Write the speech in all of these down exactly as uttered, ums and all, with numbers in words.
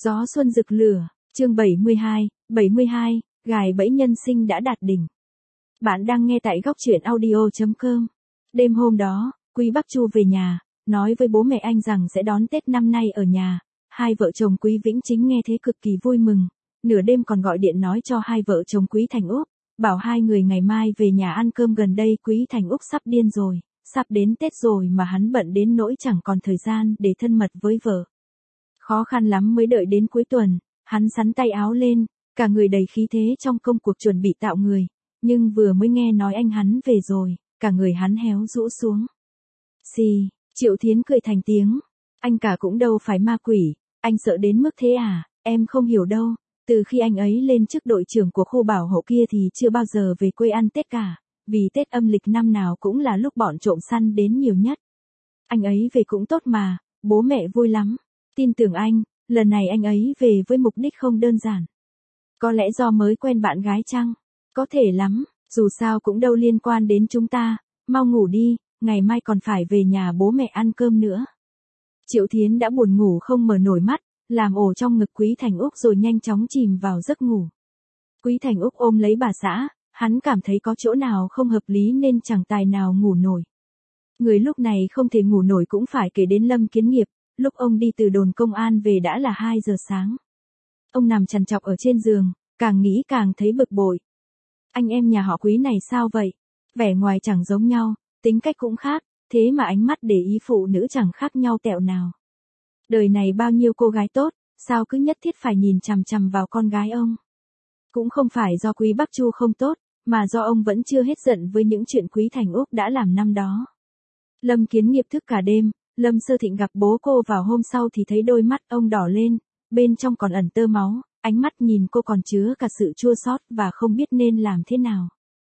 Gió xuân rực lửa, chương bảy mươi hai, bảy mươi hai, gài bẫy nhân sinh đã đạt đỉnh. Bạn đang nghe tại góc truyện audio chấm com. Đêm hôm đó, Quý Bắc Chu về nhà, nói với bố mẹ anh rằng sẽ đón Tết năm nay ở nhà. Hai vợ chồng Quý Vĩnh Chính nghe thế cực kỳ vui mừng, nửa đêm còn gọi điện nói cho hai vợ chồng Quý Thành Úc, bảo hai người ngày mai về nhà ăn cơm. Gần đây Quý Thành Úc sắp điên rồi, sắp đến Tết rồi mà hắn bận đến nỗi chẳng còn thời gian để thân mật với vợ. Khó khăn lắm mới đợi đến cuối tuần, hắn xắn tay áo lên, cả người đầy khí thế trong công cuộc chuẩn bị tạo người, nhưng vừa mới nghe nói anh hắn về rồi, cả người hắn héo rũ xuống. Xì, Triệu Thiến cười thành tiếng, anh cả cũng đâu phải ma quỷ, anh sợ đến mức thế à, em không hiểu đâu, từ khi anh ấy lên chức đội trưởng của khu bảo hộ kia thì chưa bao giờ về quê ăn Tết cả, vì Tết âm lịch năm nào cũng là lúc bọn trộm săn đến nhiều nhất. Anh ấy về cũng tốt mà, bố mẹ vui lắm. Tin tưởng anh, lần này anh ấy về với mục đích không đơn giản. Có lẽ do mới quen bạn gái chăng? Có thể lắm, dù sao cũng đâu liên quan đến chúng ta, mau ngủ đi, ngày mai còn phải về nhà bố mẹ ăn cơm nữa. Triệu Thiến đã buồn ngủ không mở nổi mắt, làm ổ trong ngực Quý Thành Úc rồi nhanh chóng chìm vào giấc ngủ. Quý Thành Úc ôm lấy bà xã, hắn cảm thấy có chỗ nào không hợp lý nên chẳng tài nào ngủ nổi. Người lúc này không thể ngủ nổi cũng phải kể đến Lâm Kiến Nghiệp. Lúc ông đi từ đồn công an về đã là hai giờ sáng. Ông nằm trằn trọc ở trên giường, càng nghĩ càng thấy bực bội. Anh em nhà họ Quý này sao vậy? Vẻ ngoài chẳng giống nhau, tính cách cũng khác, thế mà ánh mắt để ý phụ nữ chẳng khác nhau tẹo nào. Đời này bao nhiêu cô gái tốt, sao cứ nhất thiết phải nhìn chằm chằm vào con gái ông? Cũng không phải do Quý Bắc Chu không tốt, mà do ông vẫn chưa hết giận với những chuyện Quý Thành Úc đã làm năm đó. Lâm Kiến Nghiệp thức cả đêm. Lâm Sơ Thịnh gặp bố cô vào hôm sau thì thấy đôi mắt ông đỏ lên, bên trong còn ẩn tơ máu, ánh mắt nhìn cô còn chứa cả sự chua xót và không biết nên làm thế nào.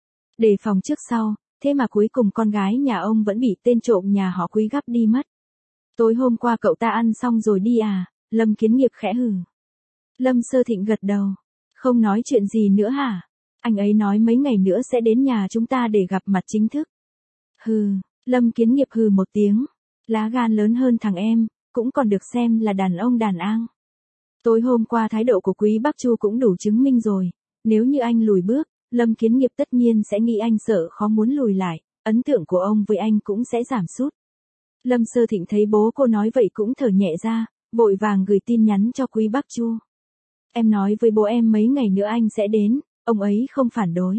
Đề phòng trước sau, thế mà cuối cùng con gái nhà ông vẫn bị tên trộm nhà họ Quý gắp đi mất. Tối hôm qua cậu ta ăn xong rồi đi à? Lâm Kiến Nghiệp khẽ hừ. Lâm Sơ Thịnh gật đầu. Không nói chuyện gì nữa hả? Anh ấy nói mấy ngày nữa sẽ đến nhà chúng ta để gặp mặt chính thức. Hừ, Lâm Kiến Nghiệp hừ một tiếng. Lá gan lớn hơn thằng em, cũng còn được xem là đàn ông đàn an. Tối hôm qua thái độ của Quý Bắc Chu cũng đủ chứng minh rồi, nếu như anh lùi bước, Lâm Kiến Nghiệp tất nhiên sẽ nghĩ anh sợ khó muốn lùi lại, ấn tượng của ông với anh cũng sẽ giảm sút. Lâm Sơ Thịnh thấy bố cô nói vậy cũng thở nhẹ ra, vội vàng gửi tin nhắn cho Quý Bắc Chu. Em nói với bố em mấy ngày nữa anh sẽ đến, ông ấy không phản đối.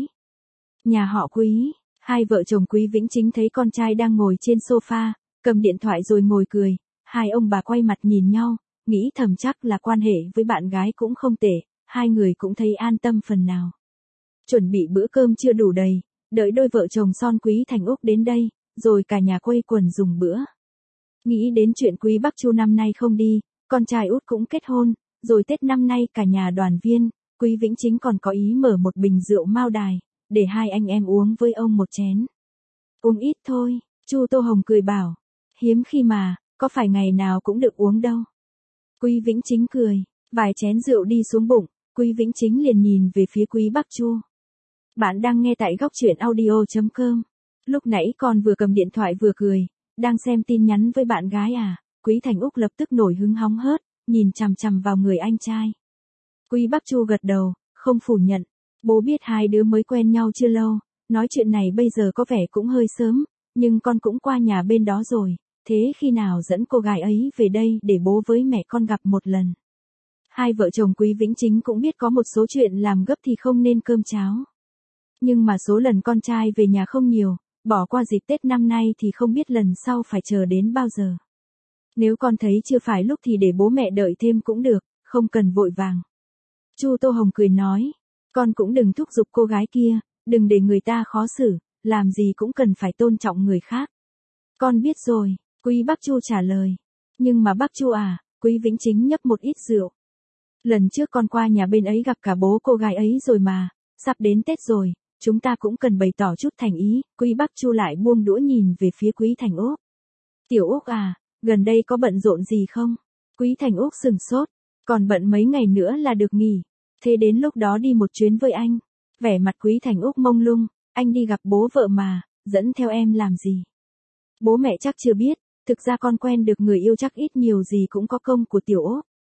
Nhà họ Quý, hai vợ chồng Quý Vĩnh Chính thấy con trai đang ngồi trên sofa, cầm điện thoại rồi ngồi cười, hai ông bà quay mặt nhìn nhau, nghĩ thầm chắc là quan hệ với bạn gái cũng không tệ, hai người cũng thấy an tâm phần nào. Chuẩn bị bữa cơm chưa đủ đầy, đợi đôi vợ chồng son Quý Thành Úc đến đây, rồi cả nhà quây quần dùng bữa. Nghĩ đến chuyện Quý Bắc Chu năm nay không đi, con trai út cũng kết hôn, rồi Tết năm nay cả nhà đoàn viên, Quý Vĩnh Chính còn có ý mở một bình rượu Mao Đài, để hai anh em uống với ông một chén. Uống ít thôi, Chu Tô Hồng cười bảo. Hiếm khi mà, có phải ngày nào cũng được uống đâu. Quý Vĩnh Chính cười, vài chén rượu đi xuống bụng, Quý Vĩnh Chính liền nhìn về phía Quý Bắc Chu. Bạn đang nghe tại góc truyện audio chấm com. Lúc nãy con vừa cầm điện thoại vừa cười, đang xem tin nhắn với bạn gái à? Quý Thành Úc lập tức nổi hứng hóng hớt, nhìn chằm chằm vào người anh trai. Quý Bắc Chu gật đầu, không phủ nhận. Bố biết hai đứa mới quen nhau chưa lâu, nói chuyện này bây giờ có vẻ cũng hơi sớm, nhưng con cũng qua nhà bên đó rồi. Thế khi nào dẫn cô gái ấy về đây để bố với mẹ con gặp một lần. Hai vợ chồng Quý Vĩnh Chính cũng biết có một số chuyện làm gấp thì không nên cơm cháo. Nhưng mà số lần con trai về nhà không nhiều, bỏ qua dịp Tết năm nay thì không biết lần sau phải chờ đến bao giờ. Nếu con thấy chưa phải lúc thì để bố mẹ đợi thêm cũng được, không cần vội vàng. Chu Tô Hồng cười nói, con cũng đừng thúc giục cô gái kia, đừng để người ta khó xử, làm gì cũng cần phải tôn trọng người khác. Con biết rồi. Quý Bắc Chu trả lời. Nhưng mà Bắc Chu à, Quý Vĩnh Chính nhấp một ít rượu. Lần trước con qua nhà bên ấy gặp cả bố cô gái ấy rồi mà, sắp đến Tết rồi, chúng ta cũng cần bày tỏ chút thành ý. Quý Bắc Chu lại buông đũa nhìn về phía Quý Thành Úc. Tiểu Úc à, gần đây có bận rộn gì không? Quý Thành Úc sừng sốt, còn bận mấy ngày nữa là được nghỉ. Thế đến lúc đó đi một chuyến với anh. Vẻ mặt Quý Thành Úc mông lung, anh đi gặp bố vợ mà, dẫn theo em làm gì? Bố mẹ chắc chưa biết. Thực ra con quen được người yêu chắc ít nhiều gì cũng có công của Tiểu Úc.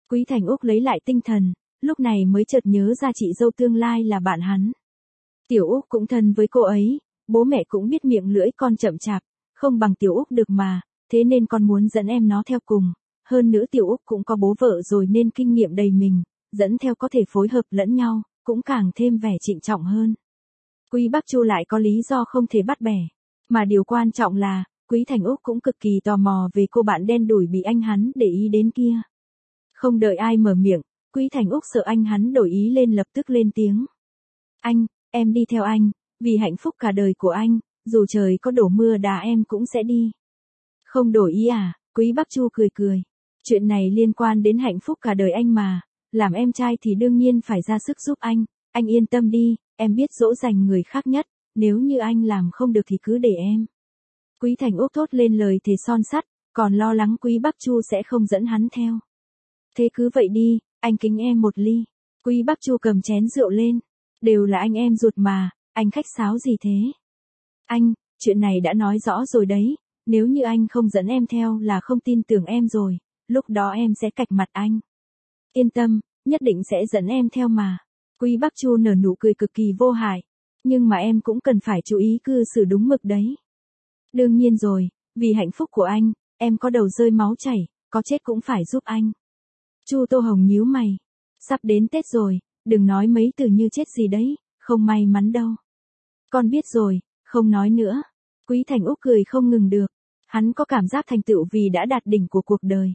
Quý Thành Úc lấy lại tinh thần, lúc này mới chợt nhớ ra chị dâu tương lai là bạn hắn. Tiểu Úc cũng thân với cô ấy, bố mẹ cũng biết miệng lưỡi con chậm chạp, không bằng Tiểu Úc được mà, thế nên con muốn dẫn em nó theo cùng. Hơn nữa Tiểu Úc cũng có bố vợ rồi nên kinh nghiệm đầy mình, dẫn theo có thể phối hợp lẫn nhau, cũng càng thêm vẻ trịnh trọng hơn. Quý Bắc Chu lại có lý do không thể bắt bẻ, mà điều quan trọng là, Quý Thành Úc cũng cực kỳ tò mò về cô bạn đen đủi bị anh hắn để ý đến kia. Không đợi ai mở miệng, Quý Thành Úc sợ anh hắn đổi ý lên lập tức lên tiếng. Anh, em đi theo anh, vì hạnh phúc cả đời của anh, dù trời có đổ mưa đá em cũng sẽ đi. Không đổi ý à? Quý Bắc Chu cười cười. Chuyện này liên quan đến hạnh phúc cả đời anh mà, làm em trai thì đương nhiên phải ra sức giúp anh, anh yên tâm đi, em biết dỗ dành người khác nhất, nếu như anh làm không được thì cứ để em. Quý Thành Úc thốt lên lời thề son sắt, còn lo lắng Quý Bắc Chu sẽ không dẫn hắn theo. Thế cứ vậy đi, anh kính em một ly. Quý Bắc Chu cầm chén rượu lên. Đều là anh em ruột mà, anh khách sáo gì thế? Anh, chuyện này đã nói rõ rồi đấy, nếu như anh không dẫn em theo là không tin tưởng em rồi, lúc đó em sẽ cạch mặt anh. Yên tâm, nhất định sẽ dẫn em theo mà. Quý Bắc Chu nở nụ cười cực kỳ vô hại, nhưng mà em cũng cần phải chú ý cư xử đúng mực đấy. Đương nhiên rồi, vì hạnh phúc của anh, em có đầu rơi máu chảy, có chết cũng phải giúp anh. Chu Tô Hồng nhíu mày, sắp đến Tết rồi, đừng nói mấy từ như chết gì đấy, không may mắn đâu. Con biết rồi, không nói nữa. Quý Thành Úc cười không ngừng được, hắn có cảm giác thành tựu vì đã đạt đỉnh của cuộc đời.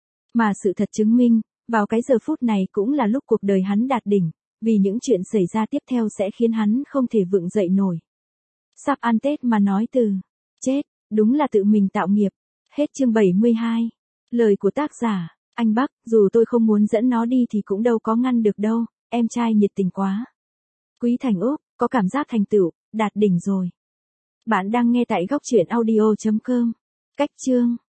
Mà sự thật chứng minh, vào cái giờ phút này cũng là lúc cuộc đời hắn đạt đỉnh, vì những chuyện xảy ra tiếp theo sẽ khiến hắn không thể vựng dậy nổi. Sắp ăn Tết mà nói từ chết, đúng là tự mình tạo nghiệp. Hết chương bảy mươi hai. Lời của tác giả, anh Bắc, dù tôi không muốn dẫn nó đi thì cũng đâu có ngăn được đâu, em trai nhiệt tình quá. Quý Thành Úc, có cảm giác thành tựu, đạt đỉnh rồi. Bạn đang nghe tại góc truyện audio chấm com. Cách chương